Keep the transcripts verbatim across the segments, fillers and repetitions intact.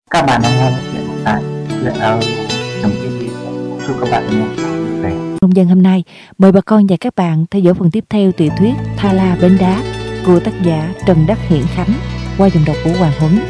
Các bạn đang nghe chuyện tại chuyện audio.tv. Chúc các bạn nghe vui vẻ. Nông dân hôm nay mời bà con và các bạn theo dõi phần tiếp theo tiểu thuyết Tha La Bến Đá của tác giả Trần Đắc Hiển Khánh qua giọng đọc của Hoàng Huấn.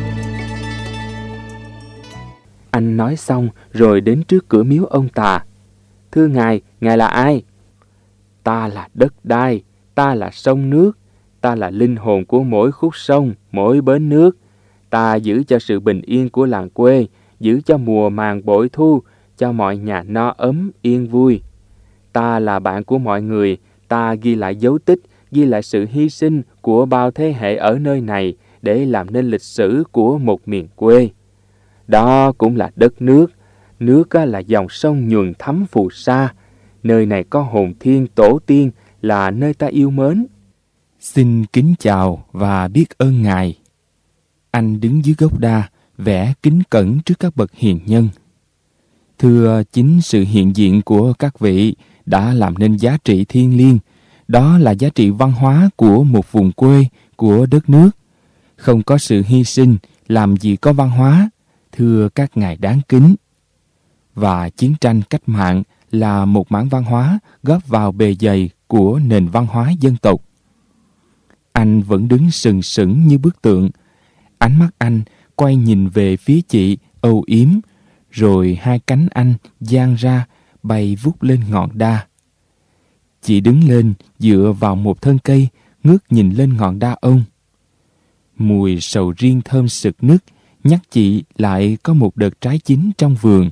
Anh nói xong rồi đến trước cửa miếu ông Tà. Thưa ngài, ngài là ai? Ta là đất đai, ta là sông nước, ta là linh hồn của mỗi khúc sông, mỗi bến nước. Ta giữ cho sự bình yên của làng quê, giữ cho mùa màng bội thu, cho mọi nhà no ấm, yên vui. Ta là bạn của mọi người, ta ghi lại dấu tích, ghi lại sự hy sinh của bao thế hệ ở nơi này để làm nên lịch sử của một miền quê. Đó cũng là đất nước, nước là dòng sông nhuần thắm phù sa. Nơi này có hồn thiên tổ tiên, là nơi ta yêu mến. Xin kính chào và biết ơn ngài. Anh đứng dưới gốc đa, vẻ kính cẩn trước các bậc hiền nhân. Thưa, chính sự hiện diện của các vị đã làm nên giá trị thiêng liêng. Đó là giá trị văn hóa của một vùng quê, của đất nước. Không có sự hy sinh, làm gì có văn hóa. Thưa các ngài đáng kính. Và chiến tranh cách mạng là một mảng văn hóa góp vào bề dày của nền văn hóa dân tộc. Anh vẫn đứng sừng sững như bức tượng. Ánh mắt anh quay nhìn về phía chị âu yếm, rồi hai cánh anh dang ra bay vút lên ngọn đa. Chị đứng lên dựa vào một thân cây, ngước nhìn lên ngọn đa ông. Mùi sầu riêng thơm sực nức nhắc chị lại có một đợt trái chín trong vườn.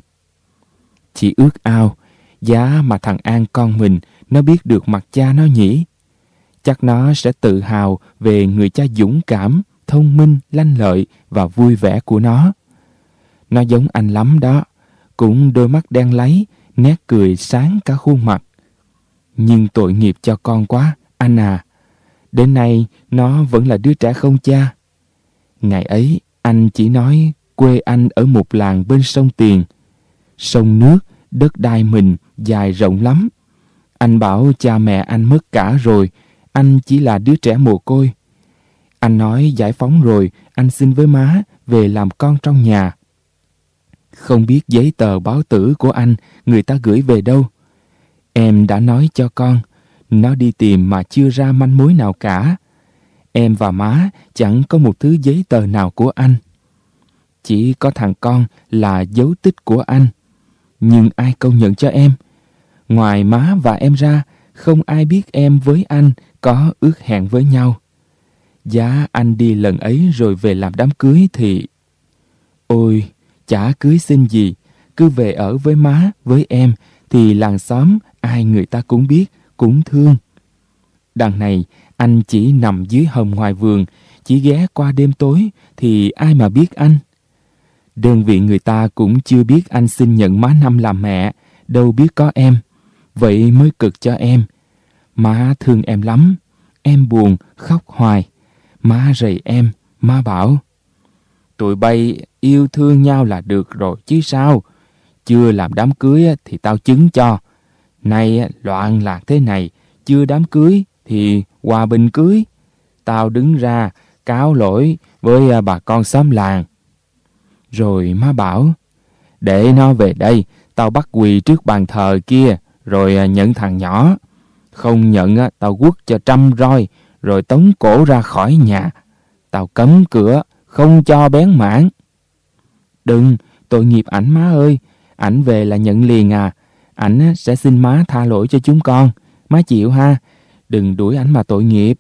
Chị ước ao, giá mà thằng An con mình nó biết được mặt cha nó nhỉ. Chắc nó sẽ tự hào về người cha dũng cảm, thông minh, lanh lợi và vui vẻ của nó. Nó giống anh lắm đó, cũng đôi mắt đen láy, nét cười sáng cả khuôn mặt. Nhưng tội nghiệp cho con quá, anh à. Đến nay nó vẫn là đứa trẻ không cha. Ngày ấy anh chỉ nói quê anh ở một làng bên sông Tiền. Sông nước, đất đai mình dài rộng lắm. Anh bảo cha mẹ anh mất cả rồi, anh chỉ là đứa trẻ mồ côi. Anh nói giải phóng rồi, anh xin với má về làm con trong nhà. Không biết giấy tờ báo tử của anh người ta gửi về đâu. Em đã nói cho con, nó đi tìm mà chưa ra manh mối nào cả. Em và má chẳng có một thứ giấy tờ nào của anh. Chỉ có thằng con là dấu tích của anh. Nhưng ai công nhận cho em? Ngoài má và em ra, không ai biết em với anh có ước hẹn với nhau. Giá anh đi lần ấy rồi về làm đám cưới thì... Ôi, chả cưới xin gì, cứ về ở với má, với em, thì làng xóm ai người ta cũng biết, cũng thương. Đằng này, anh chỉ nằm dưới hầm ngoài vườn, chỉ ghé qua đêm tối, thì ai mà biết anh. Đơn vị người ta cũng chưa biết anh xin nhận má Năm làm mẹ, đâu biết có em. Vậy mới cực cho em. Má thương em lắm, em buồn, khóc hoài. Má rầy em, má bảo tụi bay yêu thương nhau là được rồi chứ sao. Chưa làm đám cưới thì tao chứng cho. Nay loạn lạc thế này, chưa đám cưới thì hòa bình cưới. Tao đứng ra cáo lỗi với bà con xóm làng. Rồi má bảo để nó về đây, tao bắt quỳ trước bàn thờ kia, rồi nhận thằng nhỏ. Không nhận tao quất cho trăm roi, rồi tống cổ ra khỏi nhà. Tao cấm cửa, không cho bén mảng. Đừng, tội nghiệp ảnh má ơi. Ảnh về là nhận liền à. Ảnh sẽ xin má tha lỗi cho chúng con. Má chịu ha. Đừng đuổi ảnh mà tội nghiệp.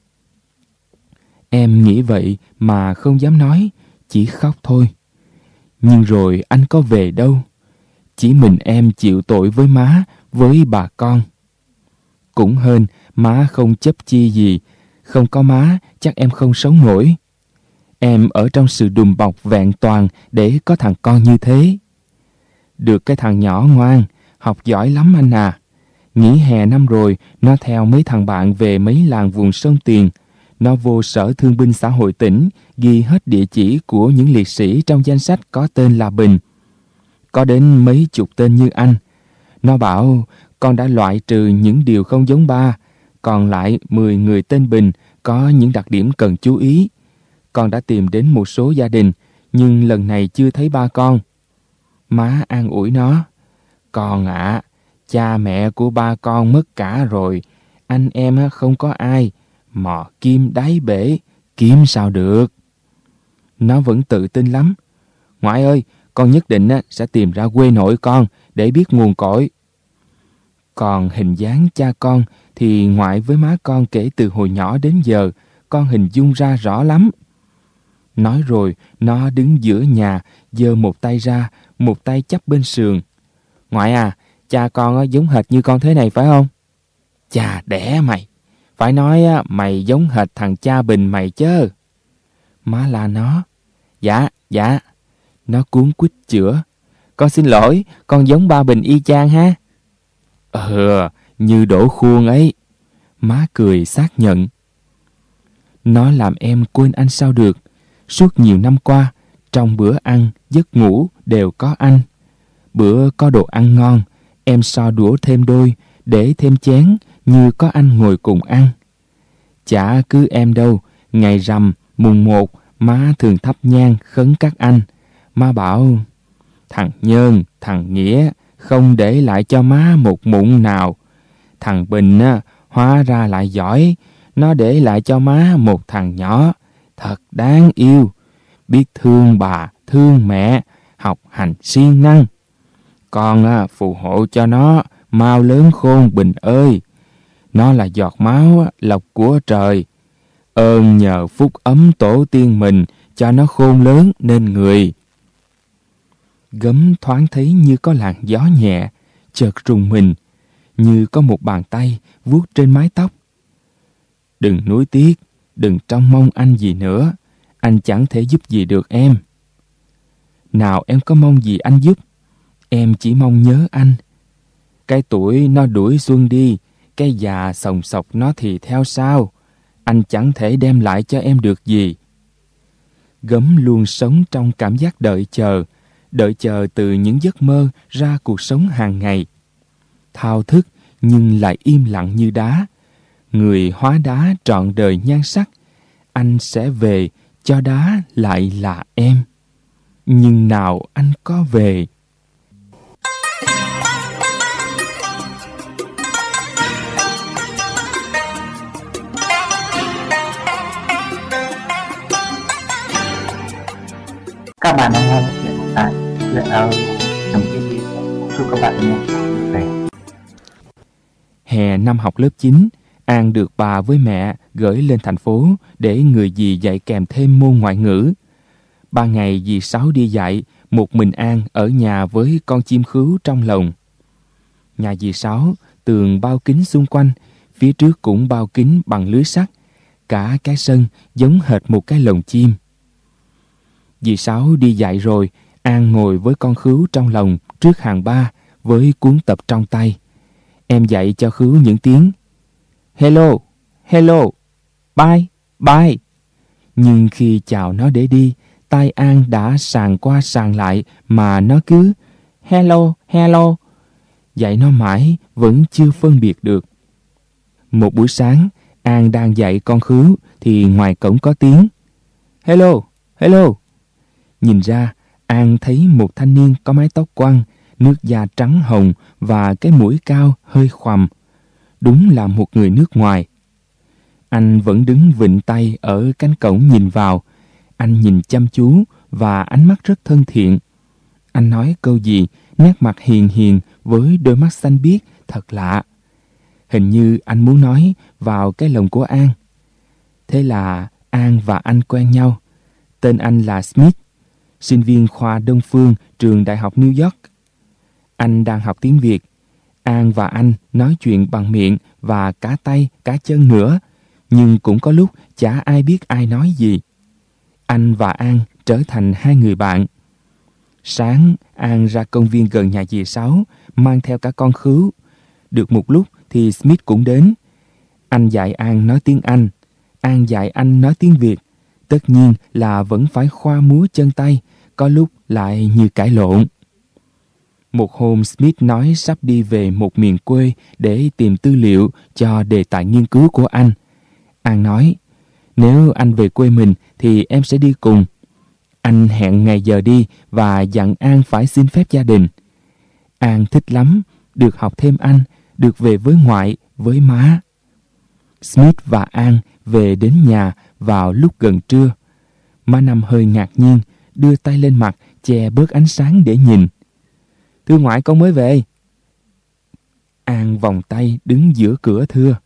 Em nghĩ vậy mà không dám nói, chỉ khóc thôi. Nhưng rồi anh có về đâu. Chỉ mình em chịu tội với má, với bà con. Cũng hên má không chấp chi gì. Không có má chắc em không sống nổi. Em ở trong sự đùm bọc vẹn toàn để có thằng con như thế. Được cái thằng nhỏ ngoan, học giỏi lắm anh à. Nghỉ hè năm rồi, nó theo mấy thằng bạn về mấy làng vùng sông Tiền. Nó vô Sở Thương binh Xã hội tỉnh, ghi hết địa chỉ của những liệt sĩ trong danh sách có tên là Bình. Có đến mấy chục tên như anh. Nó bảo con đã loại trừ những điều không giống ba, còn lại mười người tên Bình có những đặc điểm cần chú ý. Con đã tìm đến một số gia đình, nhưng lần này chưa thấy ba con. Má an ủi nó. Con ạ, à, cha mẹ của ba con mất cả rồi. Anh em không có ai. Mò kim đáy bể, kiếm sao được. Nó vẫn tự tin lắm. Ngoại ơi, con nhất định sẽ tìm ra quê nội con để biết nguồn cội. Còn hình dáng cha con thì ngoại với má con kể từ hồi nhỏ đến giờ, con hình dung ra rõ lắm. Nói rồi, nó đứng giữa nhà, giơ một tay ra, một tay chắp bên sườn. Ngoại à, cha con giống hệt như con thế này phải không? Chà đẻ mày, phải nói mày giống hệt thằng cha Bình mày chứ. Má la nó. Dạ, dạ. Nó cuống quýt chữa. Con xin lỗi, con giống ba Bình y chang ha. Ờ, như đổ khuôn ấy. Má cười xác nhận. Nó làm em quên anh sao được. Suốt nhiều năm qua, trong bữa ăn, giấc ngủ đều có anh. Bữa có đồ ăn ngon, em so đũa thêm đôi, để thêm chén như có anh ngồi cùng ăn. Chả cứ em đâu, ngày rằm, mùng một, má thường thắp nhang khấn các anh. Má bảo, thằng Nhơn, thằng Nghĩa không để lại cho má một mụn nào. Thằng Bình á, hóa ra lại giỏi, nó để lại cho má một thằng nhỏ, thật đáng yêu, biết thương bà, thương mẹ, học hành siêng năng. Con á, phù hộ cho nó mau lớn khôn Bình ơi. Nó là giọt máu lộc của trời. Ơn nhờ phúc ấm tổ tiên mình cho nó khôn lớn nên người. Gấm thoáng thấy như có làn gió nhẹ, chợt rùng mình, như có một bàn tay vuốt trên mái tóc. Đừng nuối tiếc, đừng trông mong anh gì nữa, anh chẳng thể giúp gì được em. Nào em có mong gì anh giúp, em chỉ mong nhớ anh. Cái tuổi nó đuổi xuân đi, cái già sòng sọc nó thì theo sao, anh chẳng thể đem lại cho em được gì. Gấm luôn sống trong cảm giác đợi chờ, đợi chờ từ những giấc mơ ra cuộc sống hàng ngày. Thao thức nhưng lại im lặng như đá. Người hóa đá trọn đời nhan sắc, anh sẽ về cho đá lại là em. Nhưng nào anh có về. Các bạn đang nghe chuyện tại chuyện audio chấm tv. Chúc các bạn nghe vui vẻ. Hè năm học lớp chín, An được bà với mẹ gửi lên thành phố để người dì dạy kèm thêm môn ngoại ngữ. Ba ngày dì Sáu đi dạy, một mình An ở nhà với con chim khứu trong lòng. Nhà dì Sáu tường bao kính xung quanh, phía trước cũng bao kính bằng lưới sắt. Cả cái sân giống hệt một cái lồng chim. Dì Sáu đi dạy rồi, An ngồi với con khứu trong lòng trước hàng ba với cuốn tập trong tay. Em dạy cho khứu những tiếng hello, hello, bye, bye. Nhưng khi chào nó để đi, tai An đã sàn qua sàn lại mà nó cứ hello, hello. Dạy nó mãi vẫn chưa phân biệt được. Một buổi sáng, An đang dạy con khứu thì ngoài cổng có tiếng hello, hello. Nhìn ra, An thấy một thanh niên có mái tóc quăn, nước da trắng hồng và cái mũi cao hơi khoằm. Đúng là một người nước ngoài. Anh vẫn đứng vịn tay ở cánh cổng nhìn vào. Anh nhìn chăm chú và ánh mắt rất thân thiện. Anh nói câu gì, nét mặt hiền hiền với đôi mắt xanh biếc thật lạ. Hình như anh muốn nói vào cái lòng của An. Thế là An và anh quen nhau. Tên anh là Smith, sinh viên khoa Đông Phương, trường Đại học New York. Anh đang học tiếng Việt. An và anh nói chuyện bằng miệng và cả tay, cả chân nữa, nhưng cũng có lúc chả ai biết ai nói gì. Anh và An trở thành hai người bạn. Sáng, An ra công viên gần nhà dì Sáu, mang theo cả con khứu. Được một lúc thì Smith cũng đến. Anh dạy An nói tiếng Anh, An dạy anh nói tiếng Việt. Tất nhiên là vẫn phải khoa múa chân tay, có lúc lại như cãi lộn. Một hôm Smith nói sắp đi về một miền quê để tìm tư liệu cho đề tài nghiên cứu của anh. An nói, nếu anh về quê mình thì em sẽ đi cùng. Anh hẹn ngày giờ đi và dặn An phải xin phép gia đình. An thích lắm, được học thêm Anh, được về với ngoại, với má. Smith và An về đến nhà vào lúc gần trưa. Má Năm hơi ngạc nhiên, đưa tay lên mặt che bớt ánh sáng để nhìn. Thưa ngoại, con mới về. An vòng tay đứng giữa cửa thưa.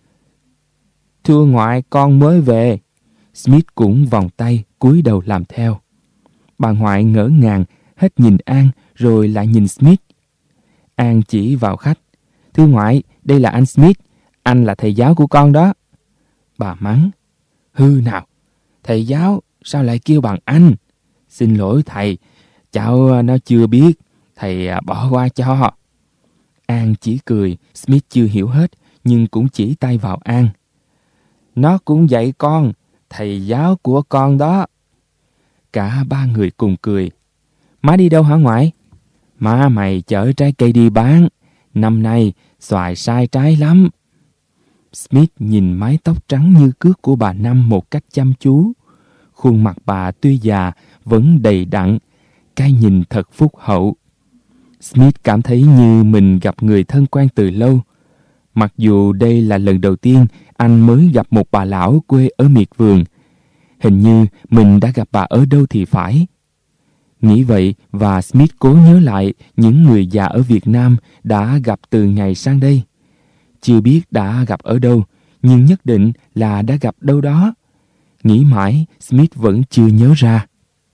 Thưa ngoại, con mới về. Smith cũng vòng tay cúi đầu làm theo. Bà ngoại ngỡ ngàng hết nhìn An rồi lại nhìn Smith. An chỉ vào khách. Thưa ngoại, đây là anh Smith, anh là thầy giáo của con đó. Bà mắng. Hư nào, thầy giáo sao lại kêu bằng anh? Xin lỗi thầy, cháu nó chưa biết, thầy bỏ qua cho. An chỉ cười, Smith chưa hiểu hết nhưng cũng chỉ tay vào An. Nó cũng dạy con, thầy giáo của con đó. Cả ba người cùng cười. Má đi đâu hả ngoại? Má mày chở trái cây đi bán, năm nay xoài sai trái lắm. Smith nhìn mái tóc trắng như cước của bà Năm một cách chăm chú. Khuôn mặt bà tuy già vẫn đầy đặn, cái nhìn thật phúc hậu. Smith cảm thấy như mình gặp người thân quen từ lâu. Mặc dù đây là lần đầu tiên anh mới gặp một bà lão quê ở miệt vườn. Hình như mình đã gặp bà ở đâu thì phải. Nghĩ vậy và Smith cố nhớ lại những người già ở Việt Nam đã gặp từ ngày sang đây. Chưa biết đã gặp ở đâu, nhưng nhất định là đã gặp đâu đó. Nghĩ mãi, Smith vẫn chưa nhớ ra.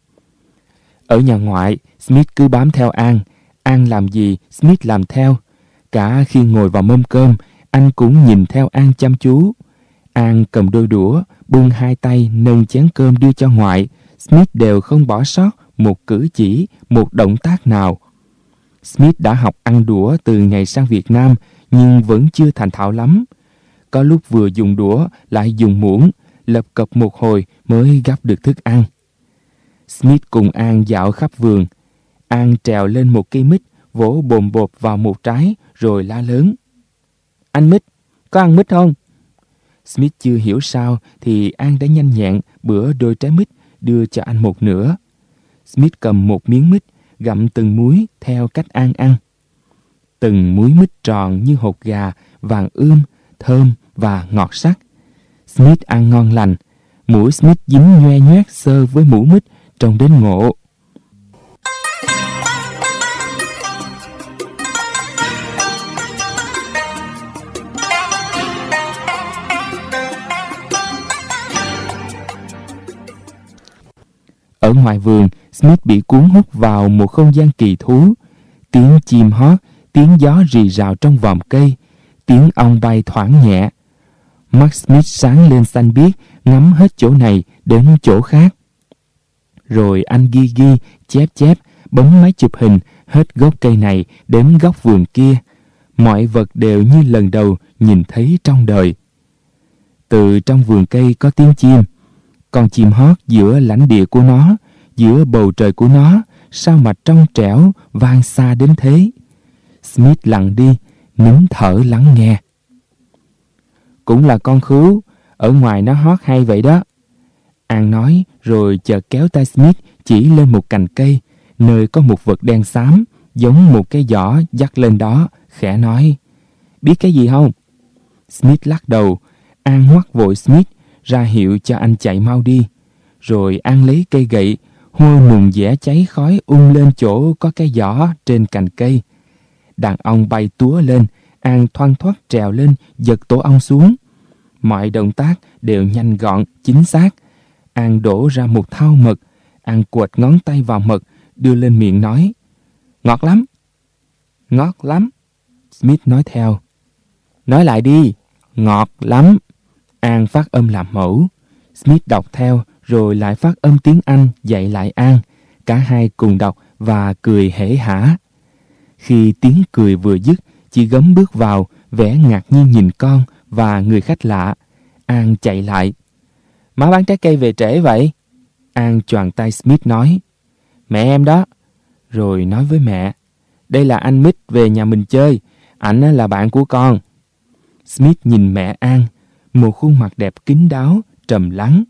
Ở nhà ngoại, Smith cứ bám theo An. An làm gì, Smith làm theo. Cả khi ngồi vào mâm cơm, anh cũng nhìn theo An chăm chú. An cầm đôi đũa, bưng hai tay nâng chén cơm đưa cho ngoại. Smith đều không bỏ sót một cử chỉ, một động tác nào. Smith đã học ăn đũa từ ngày sang Việt Nam, nhưng vẫn chưa thành thạo lắm. Có lúc vừa dùng đũa, lại dùng muỗng, lập cập một hồi mới gắp được thức ăn. Smith cùng An dạo khắp vườn. An trèo lên một cây mít, vỗ bồm bộp vào một trái, rồi la lớn. Anh Mít, có ăn mít không? Smith chưa hiểu sao thì An đã nhanh nhẹn bữa đôi trái mít, đưa cho anh một nửa. Smith cầm một miếng mít, gặm từng múi theo cách An ăn. Từng múi mít tròn như hột gà, vàng ươm, thơm và ngọt sắc. Smith ăn ngon lành, mũi Smith dính nhoe nhoét xơ với mũ mít, trông đến ngộ. Ở ngoài vườn, Smith bị cuốn hút vào một không gian kỳ thú. Tiếng chim hót, tiếng gió rì rào trong vòm cây, tiếng ong bay thoảng nhẹ. Mắt Smith sáng lên xanh biếc, ngắm hết chỗ này đến chỗ khác. Rồi anh ghi ghi, chép chép, bấm máy chụp hình hết gốc cây này đến góc vườn kia. Mọi vật đều như lần đầu nhìn thấy trong đời. Từ trong vườn cây có tiếng chim. Con chim hót giữa lãnh địa của nó, giữa bầu trời của nó, sao mà trong trẻo, vang xa đến thế. Smith lặng đi, nín thở lắng nghe. Cũng là con khứu, ở ngoài nó hót hay vậy đó. An nói rồi chợt kéo tay Smith chỉ lên một cành cây, nơi có một vật đen xám, giống một cái giỏ dắt lên đó, khẽ nói. Biết cái gì không? Smith lắc đầu. An ngoắt vội Smith, ra hiệu cho anh chạy mau đi. Rồi An lấy cây gậy, hôi mùng dẻ cháy khói ung lên chỗ có cái giỏ trên cành cây. Đàn ong bay túa lên, An thoăn thoắt trèo lên, giật tổ ong xuống. Mọi động tác đều nhanh gọn, chính xác. An đổ ra một thau mật. An quệt ngón tay vào mật, đưa lên miệng nói. Ngọt lắm. Ngọt lắm. Smith nói theo. Nói lại đi. Ngọt lắm. An phát âm làm mẫu. Smith đọc theo, rồi lại phát âm tiếng Anh dạy lại An. Cả hai cùng đọc và cười hể hả. Khi tiếng cười vừa dứt, chị Gấm bước vào, vẻ ngạc nhiên nhìn con và người khách lạ. An chạy lại. Má bán trái cây về trễ vậy? An choàng tay Smith nói. Mẹ em đó. Rồi nói với mẹ. Đây là anh Mít về nhà mình chơi. Ảnh là bạn của con. Smith nhìn mẹ An. Một khuôn mặt đẹp kín đáo, trầm lắng.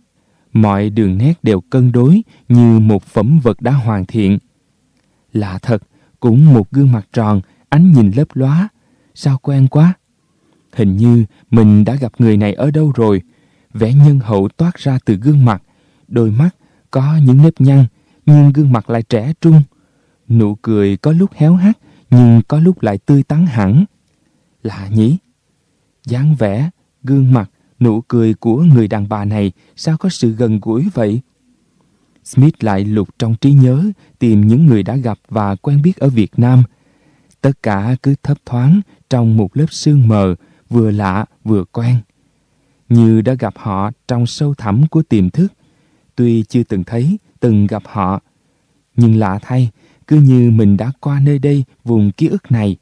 Mọi đường nét đều cân đối như một phẩm vật đã hoàn thiện. Lạ thật, cũng một gương mặt tròn, ánh nhìn lấp lóa. Sao quen quá. Hình như mình đã gặp người này ở đâu rồi. Vẻ nhân hậu toát ra từ gương mặt. Đôi mắt có những nếp nhăn, nhưng gương mặt lại trẻ trung. Nụ cười có lúc héo hắt, nhưng có lúc lại tươi tắn hẳn. Lạ nhỉ? Dáng vẻ, gương mặt, nụ cười của người đàn bà này sao có sự gần gũi vậy? Smith lại lục trong trí nhớ tìm những người đã gặp và quen biết ở Việt Nam. Tất cả cứ thấp thoáng trong một lớp sương mờ, vừa lạ vừa quen. Như đã gặp họ trong sâu thẳm của tiềm thức. Tuy chưa từng thấy, từng gặp họ, nhưng lạ thay, cứ như mình đã qua nơi đây, vùng ký ức này.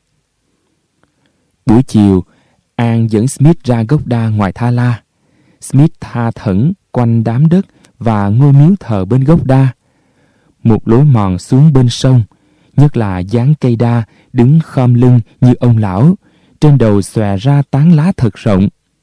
Buổi chiều, An dẫn Smith ra gốc đa ngoài Tha La. Smith tha thẩn quanh đám đất và ngôi miếu thờ bên gốc đa. Một lối mòn xuống bên sông, nhất là dáng cây đa đứng khom lưng như ông lão, trên đầu xòe ra tán lá thật rộng.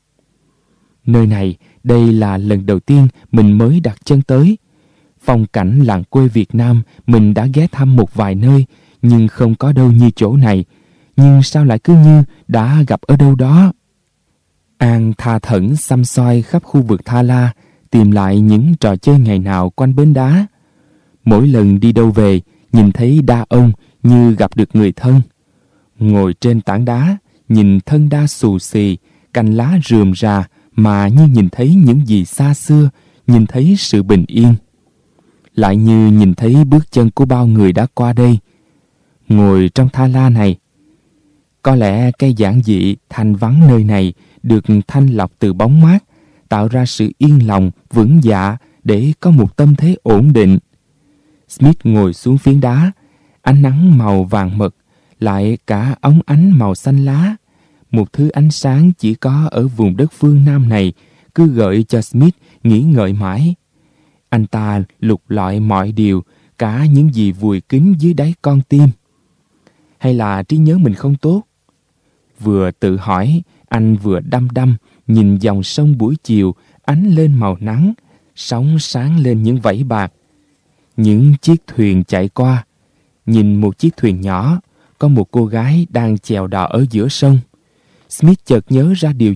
Nơi này, đây là lần đầu tiên mình mới đặt chân tới. Phong cảnh làng quê Việt Nam mình đã ghé thăm một vài nơi, nhưng không có đâu như chỗ này. Nhưng sao lại cứ như đã gặp ở đâu đó? An tha thẩn xăm soi khắp khu vực Tha La, tìm lại những trò chơi ngày nào quanh bến đá. Mỗi lần đi đâu về, nhìn thấy đa ông như gặp được người thân. Ngồi trên tảng đá, nhìn thân đa xù xì, cành lá rườm rà, mà như nhìn thấy những gì xa xưa, nhìn thấy sự bình yên. Lại như nhìn thấy bước chân của bao người đã qua đây. Ngồi trong Tha La này, có lẽ cái giản dị thanh vắng nơi này được thanh lọc từ bóng mát, tạo ra sự yên lòng, vững dạ để có một tâm thế ổn định. Smith ngồi xuống phiến đá, ánh nắng màu vàng mật, lại cả óng ánh màu xanh lá. Một thứ ánh sáng chỉ có ở vùng đất phương Nam này, cứ gợi cho Smith nghĩ ngợi mãi. Anh ta lục lọi mọi điều, cả những gì vùi kín dưới đáy con tim. Hay là trí nhớ mình không tốt? Vừa tự hỏi, anh vừa đăm đăm nhìn dòng sông buổi chiều ánh lên màu nắng, sóng sáng lên những vảy bạc. Những chiếc thuyền chạy qua. Nhìn một chiếc thuyền nhỏ, có một cô gái đang chèo đò ở giữa sông. Smith chợt nhớ ra điều